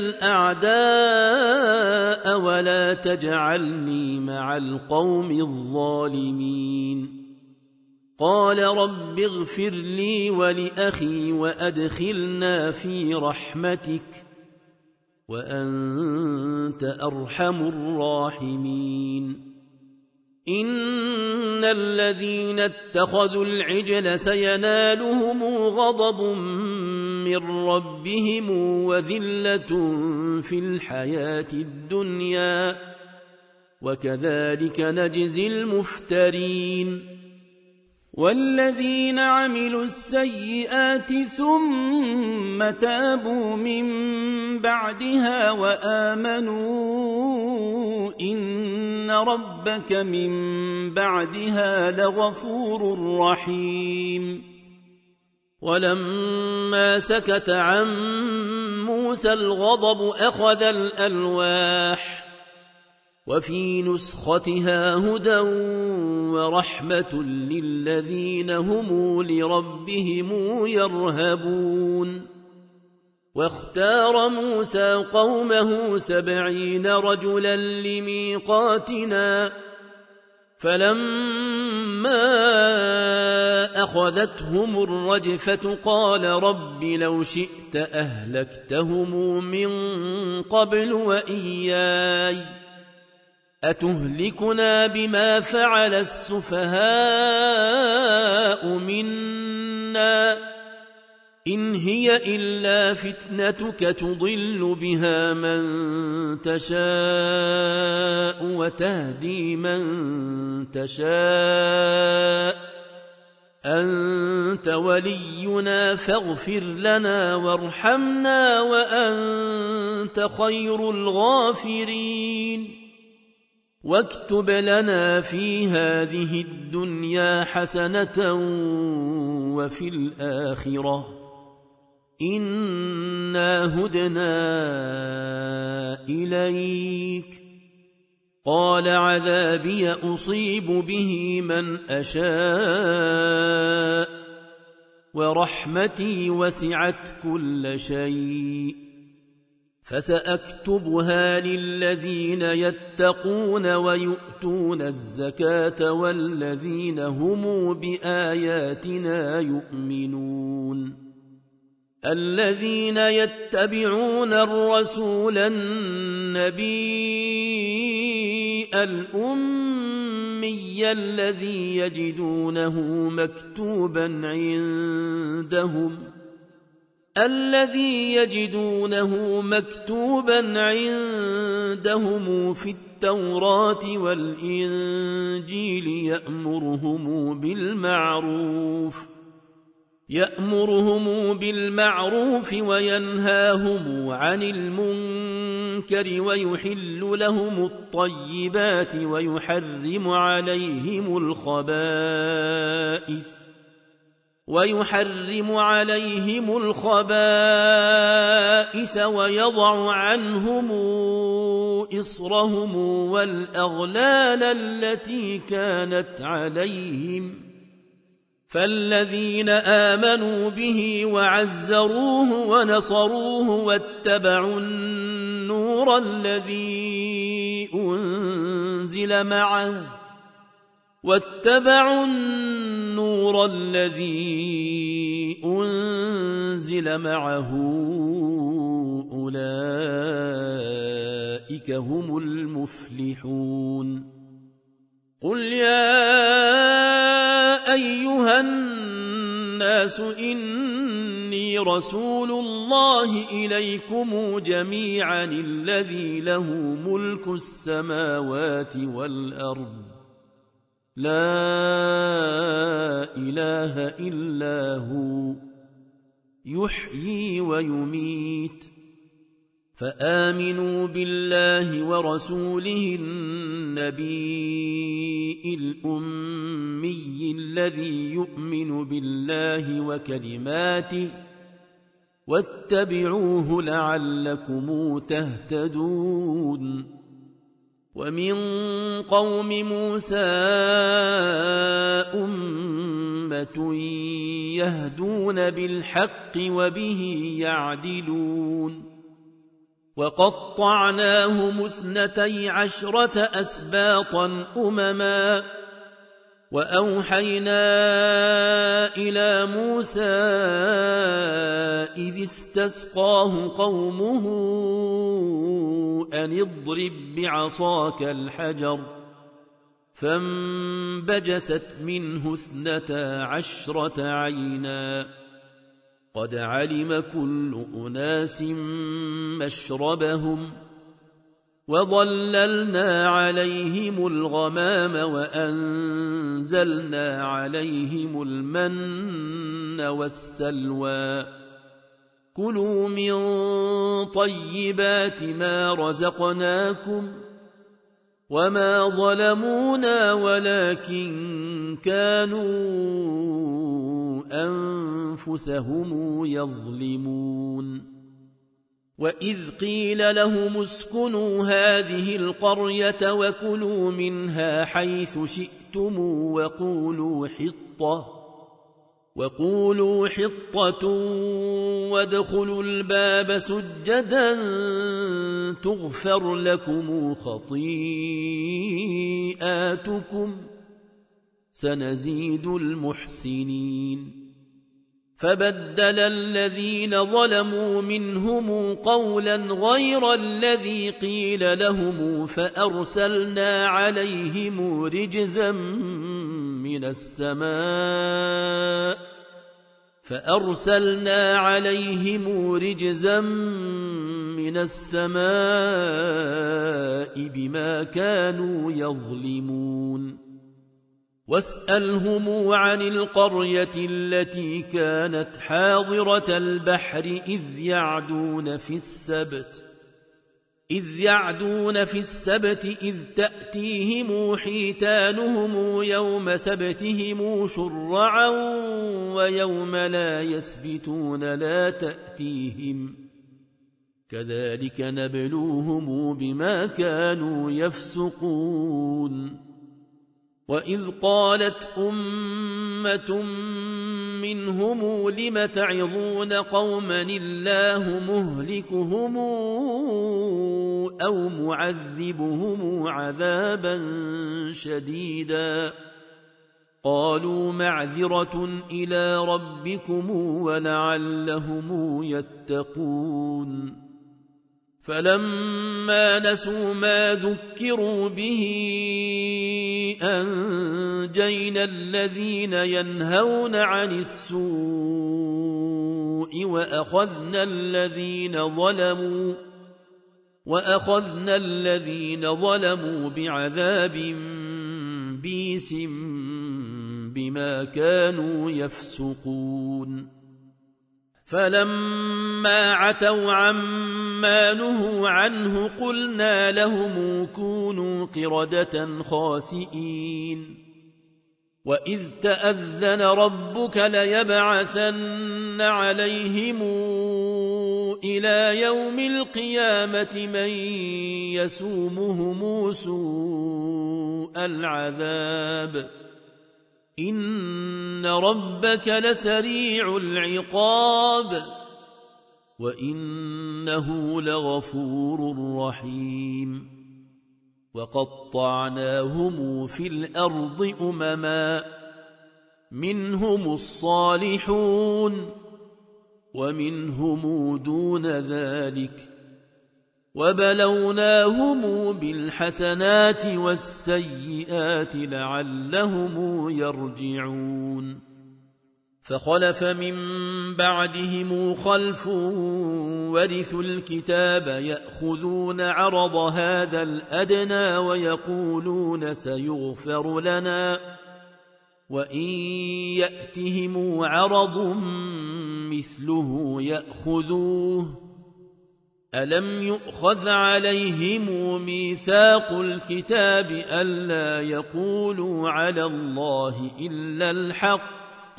الأعداء ولا تجعلني مع القوم الظالمين قال رب اغفر لي ولأخي وأدخلنا في رحمتك وأنت أرحم الراحمين إن الذين اتخذوا العجل سينالهم غضب من ربهم وذلة في الحياة الدنيا وكذلك نجزي المفترين والذين عملوا السيئات ثم تابوا من بعدها وآمنوا إن ربك من بعدها لغفور رحيم ولما سكت عن موسى الغضب أخذ الألواح وفي نسختها هدى ورحمة للذين هم لربهم يرهبون واختار موسى قومه سبعين رجلا لميقاتنا فلما أخذتهم الرجفة قال رب لو شئت أهلكتهم من قبل وإياي أتهلكنا بما فعل السفهاء منا إن هي إلا فتنتك تضل بها من تشاء وتهدي من تشاء أنت ولينا فاغفر لنا وارحمنا وأنت خير الغافرين واكتب لنا في هذه الدنيا حسنة وفي الآخرة إنا هدنا إليك قال عذابي أصيب به من أشاء ورحمتي وسعت كل شيء فسأكتبها للذين يتقون ويؤتون الزكاة والذين هم بآياتنا يؤمنون الذين يتبعون الرسول النبي الأمي الذي يجدونه مكتوبا عندهم الذي يجدونه مكتوبا عندهم في التوراة والإنجيل يأمرهم بالمعروف يأمرهم بالمعروف وينهاهم عن المنكر ويحل لهم الطيبات ويحرم عليهم الخبائث ويحرم عليهم الخبائث ويضع عنهم إصرهم والأغلال التي كانت عليهم فالذين آمنوا به وعزروه ونصروه واتبعوا النور الذي أنزل معه واتبعوا النور الذي أنزل معه أولئك هم المفلحون قل يا أيها الناس إني رسول الله إليكم جميعا الذي له ملك السماوات والأرض لا إله إلا هو يحيي ويميت فآمنوا بالله ورسوله النبي الأمي الذي يؤمن بالله وكلماته واتبعوه لعلكم تهتدون ومن قوم موسى أمة يهدون بالحق وبه يعدلون وقطعناهم اثنتي عشرة أسباطا أمما وأوحينا إلى موسى إذ استسقاه قومه أن اضرب بعصاك الحجر فانبجست منه اثنتا عشرة عينا قد علم كل أناس مشربهم وظللنا عليهم الغمام وأنزلنا عليهم المن والسلوى كلوا من طيبات ما رزقناكم وما ظلمونا ولكن كانوا أنفسهم يظلمون وإذ قيل لهم اسكنوا هذه القرية وكلوا منها حيث شئتم وقولوا حطة وقولوا حطة وادخلوا الباب سجدا تغفر لكم خطيئاتكم سنزيد المحسنين فبدل الذين ظلموا منهم قولا غير الذي قيل لهم فأرسلنا عليهم رجزا من السماء فأرسلنا عليهم رجزا من السماء بما كانوا يظلمون واسألهم عن القرية التي كانت حاضرة البحر إذ يعدون في السبت إذ يعدون في السبت إذ تأتيهم حيتانهم يوم سبتهم شرعا ويوم لا يسبتون لا تأتيهم كذلك نبلوهم بما كانوا يفسقون وإذ قالت أمة منهم لم تعظون قوما الله مهلكهم أو معذبهم عذابا شديدا قالوا معذرة إلى ربكم ولعلهم يتقون فلما نسوا ما ذكروا به أنجينا الذين ينهون عن السوء وأخذنا الذين ظلموا وأخذنا الذين ظلموا بعذاب بئيس بما كانوا يفسقون فلما عتوا عما نهوا عنه قلنا لهم كونوا قردة خاسئين وإذ تأذن ربك ليبعثن عليهم إلى يوم القيامة من يسومهم سوء العذاب إن ربك لسريع العقاب وإنه لغفور رحيم وقطعناهم في الأرض أمما منهم الصالحون ومنهم دون ذلك وبلوناهم بالحسنات والسيئات لعلهم يرجعون فخلف من بعدهم خلف ورثوا الكتاب يأخذون عرض هذا الأدنى ويقولون سيغفر لنا وإن يأتهم عرض مثله يأخذوه ألم يؤخذ عليهم ميثاق الكتاب ألا يقولوا على الله إلا الحق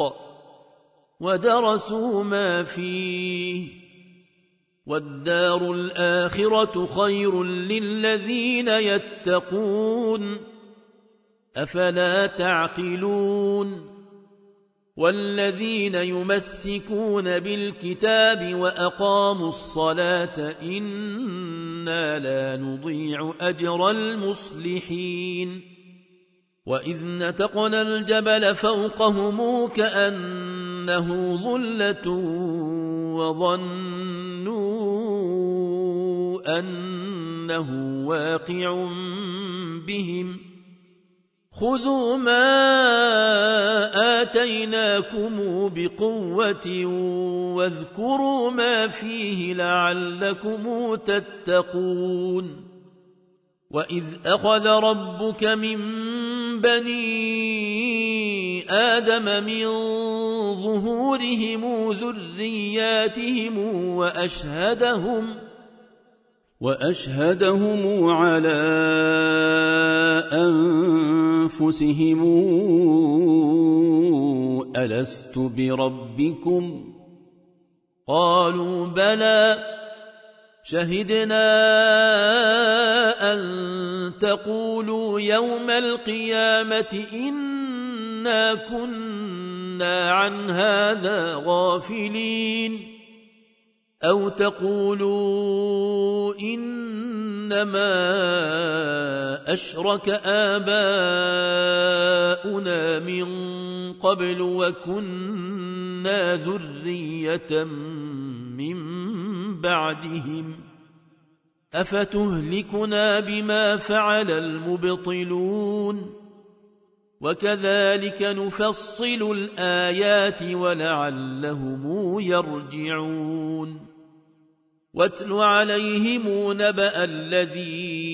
ودرسوا ما فيه والدار الآخرة خير للذين يتقون أفلا تعقلون والذين يمسكون بالكتاب وأقاموا الصلاة إنا لا نضيع أجر المصلحين وإذ نتقنا الجبل فوقهم كأنه ظلة وظنوا أنه واقع بهم خذوا ما آتيناكم بقوة واذكروا ما فيه لعلكم تتقون وإذ أخذ ربك من بني آدم من ظهورهم ذرياتهم وأشهدهم وأشهدهم على أنفسهم ألست بربكم قالوا بلى شهدنا أن تقولوا يوم القيامة إنا كنا عن هذا غافلين أو تقولوا إنما أشرك آباؤنا من قبل وكنا ذرية من بعدهم أفتهلكنا بما فعل المبطلون وكذلك نفصل الآيات ولعلهم يرجعون واتل عليهم نبأ الذي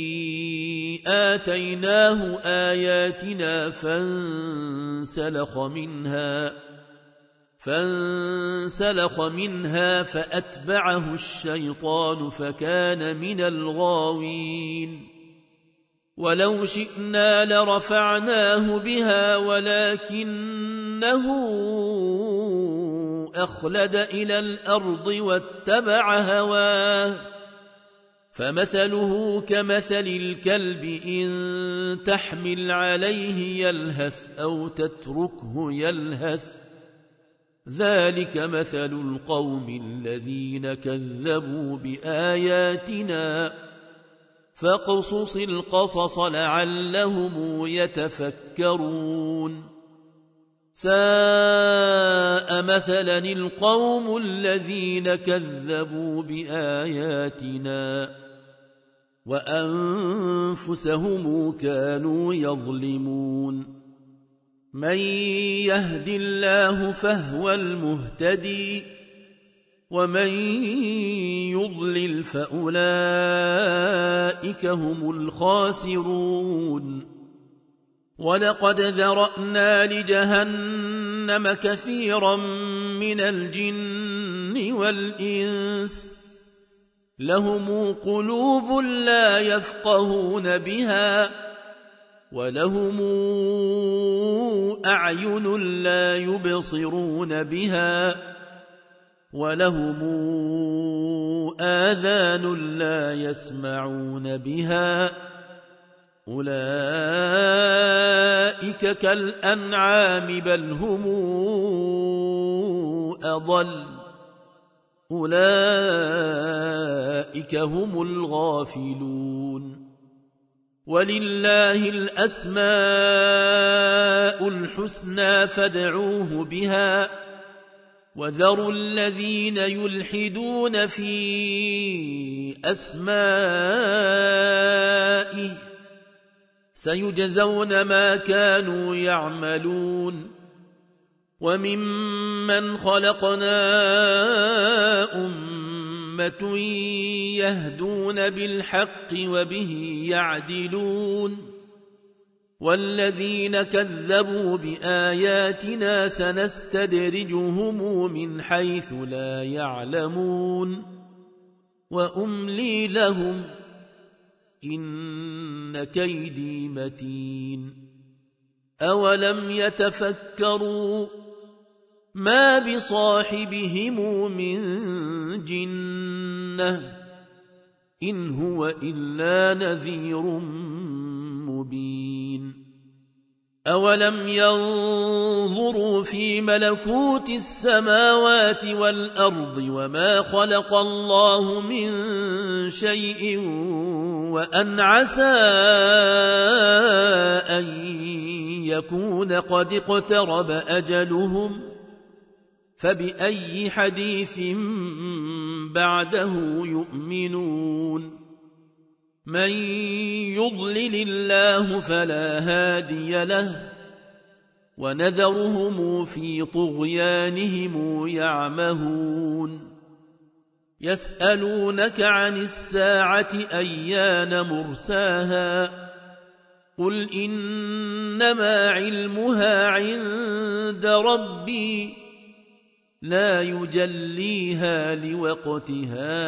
آتيناه آياتنا فانسلخ منها فانسلخ منها فأتبعه الشيطان فكان من الغاوين ولو شئنا لرفعناه بها ولكنه أخلد إلى الأرض واتبع هواه فمثله كمثل الكلب إن تحمل عليه يلهث أو تتركه يلهث ذلك مثل القوم الذين كذبوا بآياتنا فاقصص القصص لعلهم يتفكرون ساء مثلا القوم الذين كذبوا بآياتنا وأنفسهم كانوا يظلمون من يهد الله فهو المهتدي ومن يضلل فأولئك هم الخاسرون ولقد ذرأنا لجهنم كثيرا من الجن والإنس لهم قلوب لا يفقهون بها ولهم أعين لا يبصرون بها ولهم آذان لا يسمعون بها أولئك كالأنعام بل هم أضل أولئك هم الغافلون ولله الأسماء الحسنى فادعوه بها وذروا الذين يلحدون في أسمائه سيجزون ما كانوا يعملون وممن خلقنا أمة يهدون بالحق وبه يعدلون والذين كذبوا بآياتنا سنستدرجهم من حيث لا يعلمون وأملي لهم إن كيدي متين أولم يتفكروا ما بصاحبهم من جنة إن هو إلا نذير مبين أولم ينظروا في ملكوت السماوات والأرض وما خلق الله من شيء وأن عسى أن يكون قد اقترب أجلهم فبأي حديث بعده يؤمنون من يضلل الله فلا هادي له ونذرهم في طغيانهم يعمهون يسألونك عن الساعة أيان مرساها قل إنما علمها عند ربي لا يجليها لوقتها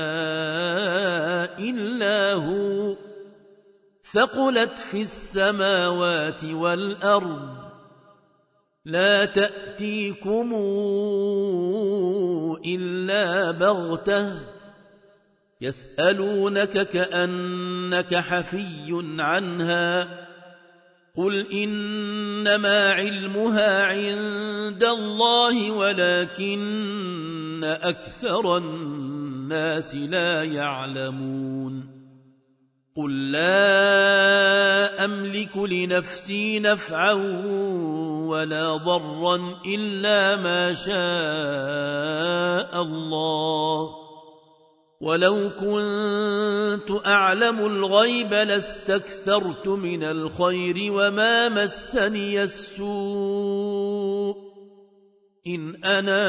إلا هو ثقلت في السماوات والأرض لا تأتيكم إلا بغتة يسألونك كأنك حفي عنها قل إنما علمها عند الله ولكن أكثر الناس لا يعلمون قل لا أملك لنفسي نفعا ولا ضرا إلا ما شاء الله ولو كنت أعلم الغيب لاستكثرت من الخير وما مسني السوء إن أنا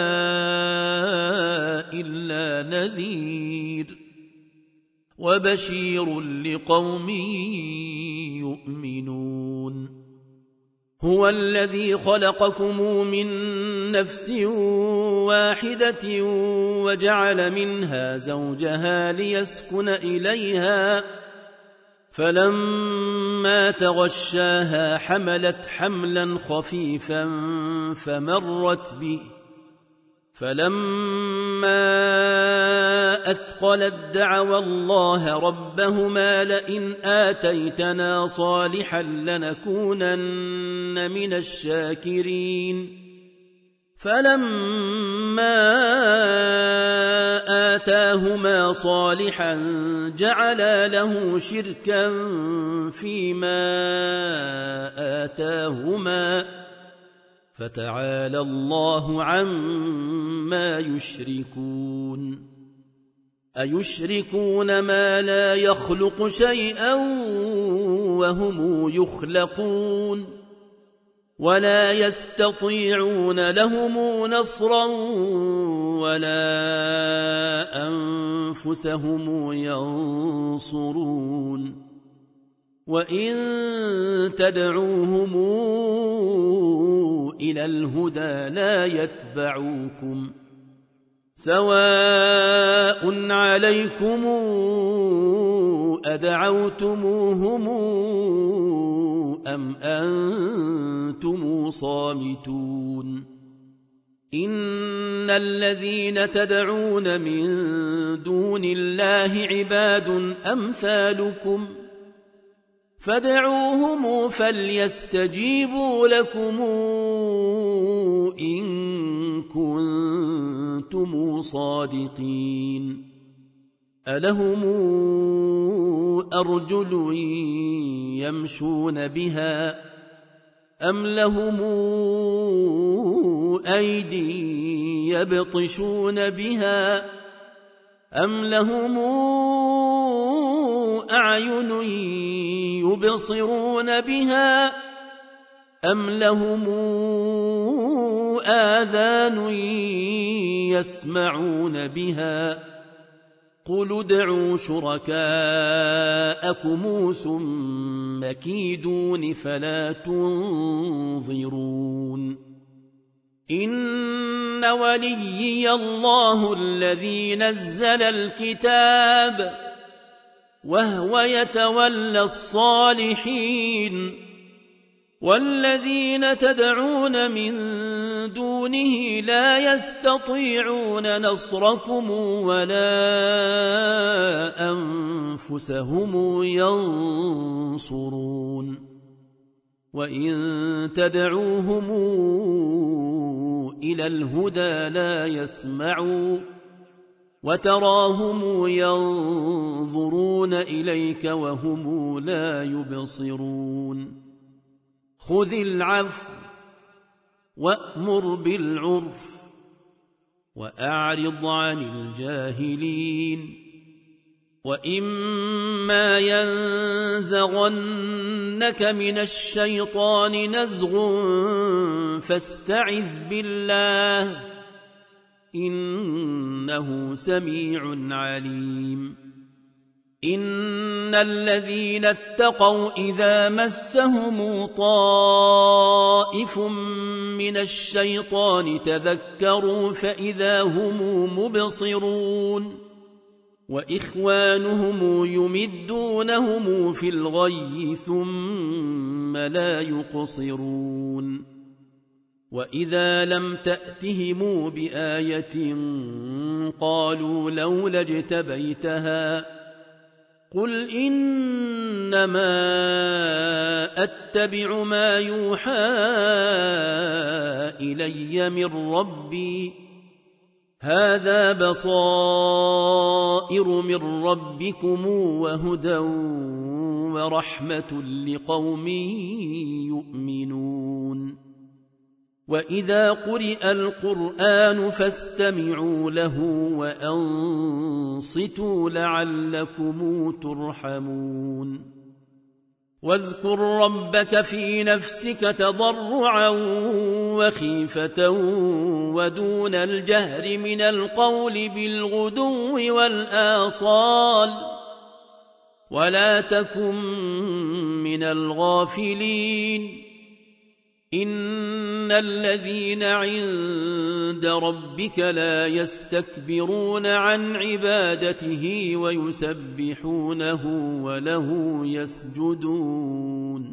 إلا نذير وبشير لقوم يؤمنون هو الذي خلقكم من نفس واحدة وجعل منها زوجها ليسكن إليها فلما تغشاها حملت حملا خفيفا فمرت به فلما أثقلت دعوا الله ربهما لئن آتيتنا صالحا لنكونن من الشاكرين فلما آتاهما صالحا جعلا له شركا فيما آتاهما فتعالى الله عما يشركون أيشركون ما لا يخلق شيئا وهم يخلقون ولا يستطيعون لهم نصرا ولا أنفسهم ينصرون وإن تدعوهم إلى الهدى لا يتبعوكم سواء عليكم أدعوتموهم أم أنتم صامتون إن الذين تدعون من دون الله عباد أمثالكم فادعوهم فليستجيبوا لكم إن كنتم صادقين ألهم أرجل يمشون بها أم لهم أيدي يبطشون بها أم لهم أعين يبصرون بها أم لهم آذان يسمعون بها قل ادعوا شركاءكم ثم كيدون فلا تنظرون إن وليي الله الذي نزل الكتاب وهو يتولى الصالحين والذين تدعون من دونه لا يستطيعون نصركم ولا أنفسهم ينصرون وإن تدعوهم إلى الهدى لا يسمعوا وتراهم ينظرون إليك وهم لا يبصرون خذ العفو وأمر بالعرف وأعرض عن الجاهلين وإما ينزغنك من الشيطان نزغ فاستعذ بالله إنه سميع عليم إن الذين اتقوا إذا مسهم طائف من الشيطان تذكروا فإذا هم مبصرون وإخوانهم يمدونهم في الغي ثم لا يقصرون وإذا لم تأتهم بآية قالوا لولا اجتبيتها قل إنما أتبع ما يوحى إلي من ربي هذا بصائر من ربكم وهدى ورحمة لقوم يؤمنون وإذا قرئ القرآن فاستمعوا له وأنصتوا لعلكم ترحمون واذكر ربك في نفسك تضرعا وخيفة ودون الجهر من القول بالغدو والآصال ولا تكن من الغافلين إن الذين عند ربك لا يستكبرون عن عبادته ويسبحونه وله يسجدون